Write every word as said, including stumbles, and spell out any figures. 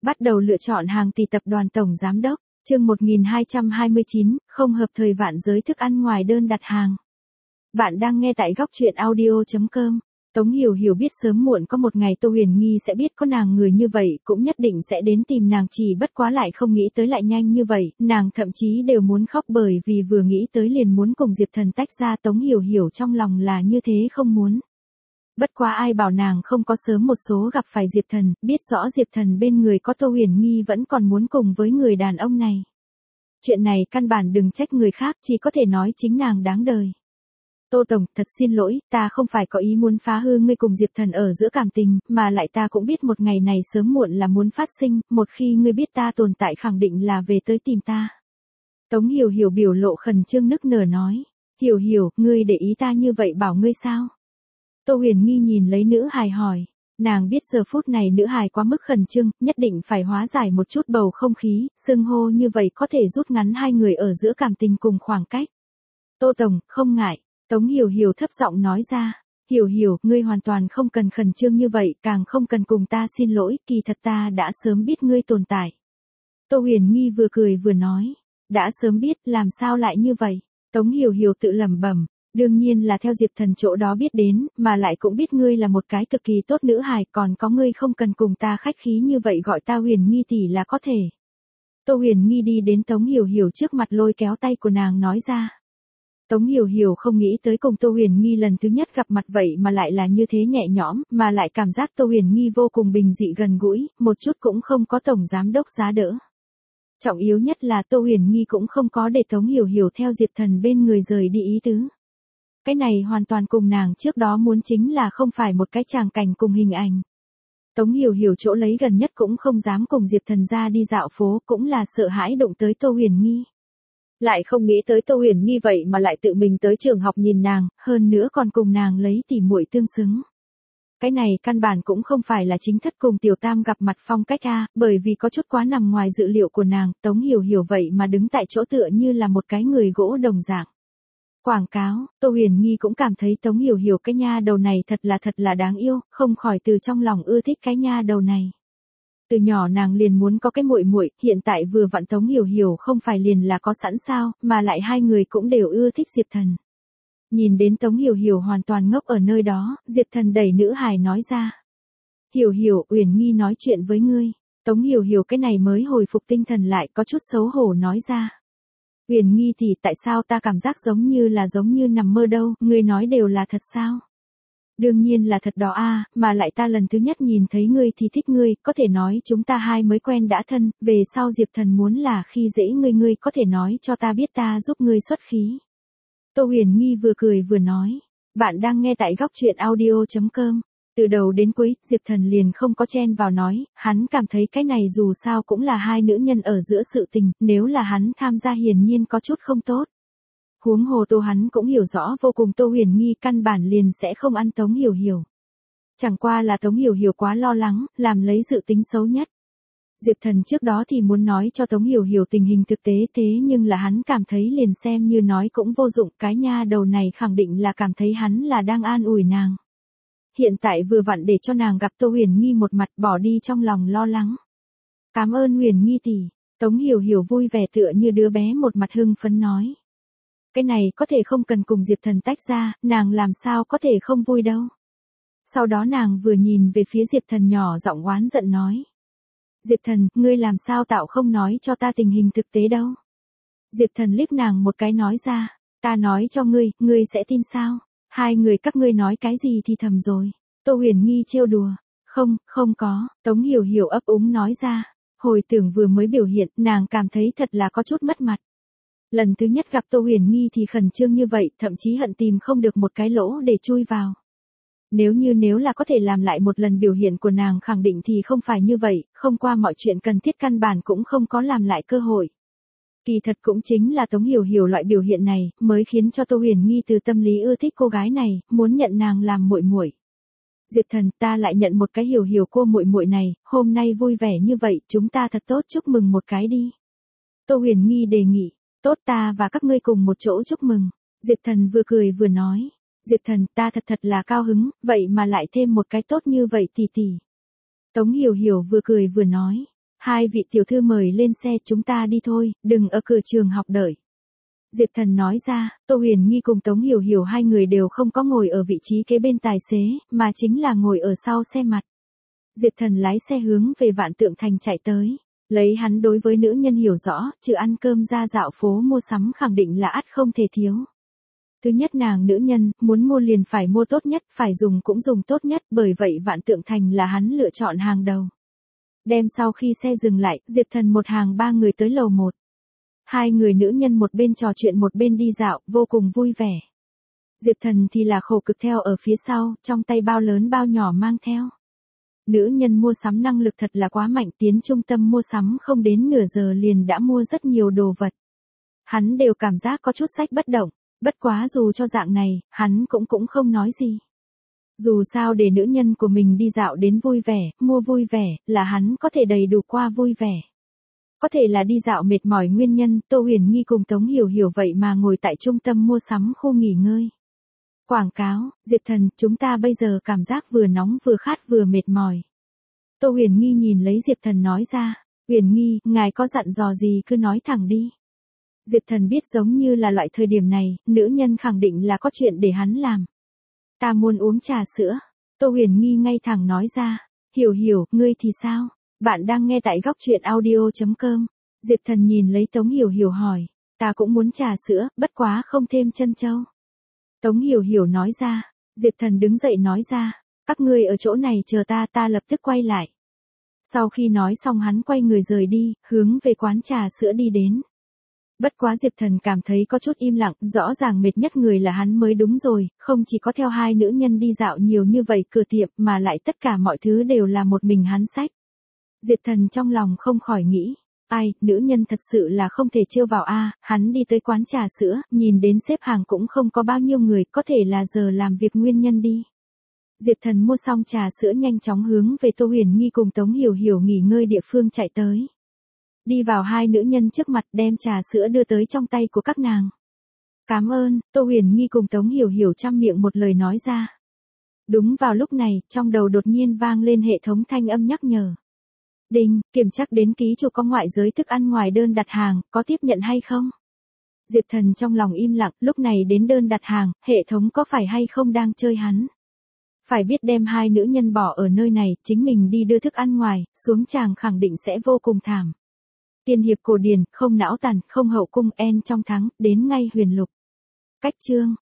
Bắt đầu lựa chọn hàng tỷ tập đoàn tổng giám đốc, chương một nghìn hai trăm hai mươi chín, không hợp thời vạn giới thức ăn ngoài đơn đặt hàng. Bạn đang nghe tại góc truyện audio chấm com. Tống Hiểu Hiểu biết sớm muộn có một ngày Tô Huyền Nghi sẽ biết có nàng người như vậy, cũng nhất định sẽ đến tìm nàng, chỉ bất quá lại không nghĩ tới lại nhanh như vậy, nàng thậm chí đều muốn khóc bởi vì vừa nghĩ tới liền muốn cùng Diệp Thần tách ra. Tống Hiểu Hiểu trong lòng là như thế không muốn. Bất quá ai bảo nàng không có sớm một số gặp phải Diệp Thần, biết rõ Diệp Thần bên người có Tô Huyền Nghi vẫn còn muốn cùng với người đàn ông này. Chuyện này căn bản đừng trách người khác, chỉ có thể nói chính nàng đáng đời. Tô Tổng, thật xin lỗi, ta không phải có ý muốn phá hư ngươi cùng Diệp Thần ở giữa cảm tình, mà lại ta cũng biết một ngày này sớm muộn là muốn phát sinh, một khi ngươi biết ta tồn tại khẳng định là về tới tìm ta. Tống Hiểu Hiểu biểu lộ khẩn trương nức nở nói, Hiểu Hiểu, ngươi để ý ta như vậy bảo ngươi sao? Tô Huyền Nghi nhìn lấy nữ hài hỏi, nàng biết giờ phút này nữ hài quá mức khẩn trương, nhất định phải hóa giải một chút bầu không khí, xưng hô như vậy có thể rút ngắn hai người ở giữa cảm tình cùng khoảng cách. Tô Tổng, không ngại. Tống Hiểu Hiểu thấp giọng nói ra, Hiểu Hiểu, ngươi hoàn toàn không cần khẩn trương như vậy, càng không cần cùng ta xin lỗi, kỳ thật ta đã sớm biết ngươi tồn tại. Tô Huyền Nghi vừa cười vừa nói, đã sớm biết, làm sao lại như vậy? Tống Hiểu Hiểu tự lẩm bẩm, đương nhiên là theo Diệp Thần chỗ đó biết đến, mà lại cũng biết ngươi là một cái cực kỳ tốt nữ hài, còn có ngươi không cần cùng ta khách khí như vậy, gọi ta Huyền Nghi tỷ là có thể. Tô Huyền Nghi đi đến Tống Hiểu Hiểu trước mặt lôi kéo tay của nàng nói ra. Tống Hiểu Hiểu không nghĩ tới cùng Tô Huyền Nghi lần thứ nhất gặp mặt vậy mà lại là như thế nhẹ nhõm, mà lại cảm giác Tô Huyền Nghi vô cùng bình dị gần gũi, một chút cũng không có tổng giám đốc giá đỡ. Trọng yếu nhất là Tô Huyền Nghi cũng không có để Tống Hiểu Hiểu theo Diệp Thần bên người rời đi ý tứ. Cái này hoàn toàn cùng nàng trước đó muốn chính là không phải một cái tràng cảnh cùng hình ảnh. Tống Hiểu Hiểu chỗ lấy gần nhất cũng không dám cùng Diệp Thần ra đi dạo phố, cũng là sợ hãi đụng tới Tô Huyền Nghi. Lại không nghĩ tới Tô Huyền Nghi vậy mà lại tự mình tới trường học nhìn nàng, hơn nữa còn cùng nàng lấy tỉ muội tương xứng. Cái này căn bản cũng không phải là chính thất cùng Tiểu Tam gặp mặt phong cách a, bởi vì có chút quá nằm ngoài dự liệu của nàng, Tống Hiểu Hiểu vậy mà đứng tại chỗ tựa như là một cái người gỗ đồng dạng. Quảng cáo, Tô Huyền Nghi cũng cảm thấy Tống Hiểu Hiểu cái nha đầu này thật là thật là đáng yêu, không khỏi từ trong lòng ưa thích cái nha đầu này. Từ nhỏ nàng liền muốn có cái muội muội, hiện tại vừa vặn Tống Hiểu Hiểu không phải liền là có sẵn sao, mà lại hai người cũng đều ưa thích Diệp Thần. Nhìn đến Tống Hiểu Hiểu hoàn toàn ngốc ở nơi đó, Diệp Thần đẩy nữ hài nói ra. Hiểu Hiểu, Uyển Nghi nói chuyện với ngươi. Tống Hiểu Hiểu cái này mới hồi phục tinh thần lại, có chút xấu hổ nói ra. Uyển Nghi thì tại sao ta cảm giác giống như là giống như nằm mơ đâu, ngươi nói đều là thật sao? Đương nhiên là thật đó a, mà lại ta lần thứ nhất nhìn thấy ngươi thì thích ngươi, có thể nói chúng ta hai mới quen đã thân, về sau Diệp Thần muốn là khi dễ ngươi ngươi có thể nói cho ta biết ta giúp ngươi xuất khí. Tô Huyền Nghi vừa cười vừa nói, bạn đang nghe tại góc truyện audio chấm com. Từ đầu đến cuối, Diệp Thần liền không có chen vào nói, hắn cảm thấy cái này dù sao cũng là hai nữ nhân ở giữa sự tình, nếu là hắn tham gia hiển nhiên có chút không tốt. Huống hồ Tô hắn cũng hiểu rõ vô cùng Tô Huyền Nghi căn bản liền sẽ không ăn Tống Hiểu Hiểu. Chẳng qua là Tống Hiểu Hiểu quá lo lắng, làm lấy dự tính xấu nhất. Diệp Thần trước đó thì muốn nói cho Tống Hiểu Hiểu tình hình thực tế, thế nhưng là hắn cảm thấy liền xem như nói cũng vô dụng, cái nha đầu này khẳng định là cảm thấy hắn là đang an ủi nàng. Hiện tại vừa vặn để cho nàng gặp Tô Huyền Nghi một mặt, bỏ đi trong lòng lo lắng. Cảm ơn Huyền Nghi tỷ. Tống Hiểu Hiểu vui vẻ tựa như đứa bé một mặt hưng phấn nói. Cái này có thể không cần cùng Diệp Thần tách ra, nàng làm sao có thể không vui đâu. Sau đó nàng vừa nhìn về phía Diệp Thần nhỏ giọng oán giận nói. Diệp Thần, ngươi làm sao tạo không nói cho ta tình hình thực tế đâu. Diệp Thần liếc nàng một cái nói ra, ta nói cho ngươi, ngươi sẽ tin sao? Hai người các ngươi nói cái gì thì thầm rồi. Tô Huyền Nghi trêu đùa, không, không có, Tống Hiểu Hiểu ấp úng nói ra. Hồi tưởng vừa mới biểu hiện, nàng cảm thấy thật là có chút mất mặt. Lần thứ nhất gặp Tô Huyền Nghi thì khẩn trương như vậy, thậm chí hận tìm không được một cái lỗ để chui vào. Nếu như nếu là có thể làm lại một lần biểu hiện của nàng khẳng định thì không phải như vậy, không qua mọi chuyện cần thiết căn bản cũng không có làm lại cơ hội. Kỳ thật cũng chính là Tống Hiểu Hiểu loại biểu hiện này, mới khiến cho Tô Huyền Nghi từ tâm lý ưa thích cô gái này, muốn nhận nàng làm muội muội. Diệp Thần, ta lại nhận một cái Hiểu Hiểu cô muội muội này, hôm nay vui vẻ như vậy, chúng ta thật tốt chúc mừng một cái đi. Tô Huyền Nghi đề nghị. Tốt, ta và các ngươi cùng một chỗ chúc mừng. Diệp Thần vừa cười vừa nói. Diệp Thần, ta thật thật là cao hứng, vậy mà lại thêm một cái tốt như vậy tỷ tỷ. Tống Hiểu Hiểu vừa cười vừa nói. Hai vị tiểu thư mời lên xe chúng ta đi thôi, đừng ở cửa trường học đợi. Diệp Thần nói ra, Tô Huyền Nghi cùng Tống Hiểu Hiểu hai người đều không có ngồi ở vị trí kế bên tài xế, mà chính là ngồi ở sau xe mặt. Diệp Thần lái xe hướng về Vạn Tượng Thành chạy tới. Lấy hắn đối với nữ nhân hiểu rõ, trừ ăn cơm ra dạo phố mua sắm khẳng định là ắt không thể thiếu. Thứ nhất nàng nữ nhân, muốn mua liền phải mua tốt nhất, phải dùng cũng dùng tốt nhất, bởi vậy Vạn Tượng Thành là hắn lựa chọn hàng đầu. Đêm sau khi xe dừng lại, Diệp Thần một hàng ba người tới lầu một. Hai người nữ nhân một bên trò chuyện một bên đi dạo, vô cùng vui vẻ. Diệp Thần thì là khổ cực theo ở phía sau, trong tay bao lớn bao nhỏ mang theo. Nữ nhân mua sắm năng lực thật là quá mạnh, tiến trung tâm mua sắm không đến nửa giờ liền đã mua rất nhiều đồ vật. Hắn đều cảm giác có chút sách bất động, bất quá dù cho dạng này, hắn cũng cũng không nói gì. Dù sao để nữ nhân của mình đi dạo đến vui vẻ, mua vui vẻ, là hắn có thể đầy đủ qua vui vẻ. Có thể là đi dạo mệt mỏi nguyên nhân, Tô Huyền Nghi cùng Tống Hiểu Hiểu vậy mà ngồi tại trung tâm mua sắm khu nghỉ ngơi. Quảng cáo, Diệp Thần, chúng ta bây giờ cảm giác vừa nóng vừa khát vừa mệt mỏi. Tô Huyền Nghi nhìn lấy Diệp Thần nói ra, Huyền Nghi, ngài có dặn dò gì cứ nói thẳng đi. Diệp Thần biết giống như là loại thời điểm này, nữ nhân khẳng định là có chuyện để hắn làm. Ta muốn uống trà sữa. Tô Huyền Nghi ngay thẳng nói ra, Hiểu Hiểu, ngươi thì sao? Bạn đang nghe tại góc truyện audio chấm com. Diệp Thần nhìn lấy Tống Hiểu Hiểu hỏi, ta cũng muốn trà sữa, bất quá không thêm trân châu. Tống Hiểu Hiểu nói ra, Diệp Thần đứng dậy nói ra, các ngươi ở chỗ này chờ ta, ta lập tức quay lại. Sau khi nói xong hắn quay người rời đi, hướng về quán trà sữa đi đến. Bất quá Diệp Thần cảm thấy có chút im lặng, rõ ràng mệt nhất người là hắn mới đúng rồi, không chỉ có theo hai nữ nhân đi dạo nhiều như vậy cửa tiệm mà lại tất cả mọi thứ đều là một mình hắn xách. Diệp Thần trong lòng không khỏi nghĩ, ai, nữ nhân thật sự là không thể trêu vào a. Hắn đi tới quán trà sữa, nhìn đến xếp hàng cũng không có bao nhiêu người, có thể là giờ làm việc nguyên nhân đi. Diệp Thần mua xong trà sữa nhanh chóng hướng về Tô Huyền Nghi cùng Tống Hiểu Hiểu nghỉ ngơi địa phương chạy tới. Đi vào hai nữ nhân trước mặt đem trà sữa đưa tới trong tay của các nàng. Cảm ơn, Tô Huyền Nghi cùng Tống Hiểu Hiểu trăm miệng một lời nói ra. Đúng vào lúc này, trong đầu đột nhiên vang lên hệ thống thanh âm nhắc nhở. Đinh, kiểm tra đến ký chủ có ngoại giới thức ăn ngoài đơn đặt hàng, có tiếp nhận hay không? Diệp Thần trong lòng im lặng, lúc này đến đơn đặt hàng, hệ thống có phải hay không đang chơi hắn? Phải biết đem hai nữ nhân bỏ ở nơi này, chính mình đi đưa thức ăn ngoài, xuống chàng khẳng định sẽ vô cùng thảm. Tiên hiệp cổ điển, không não tàn, không hậu cung, en trong thắng, đến ngay huyền lục. Cách chương.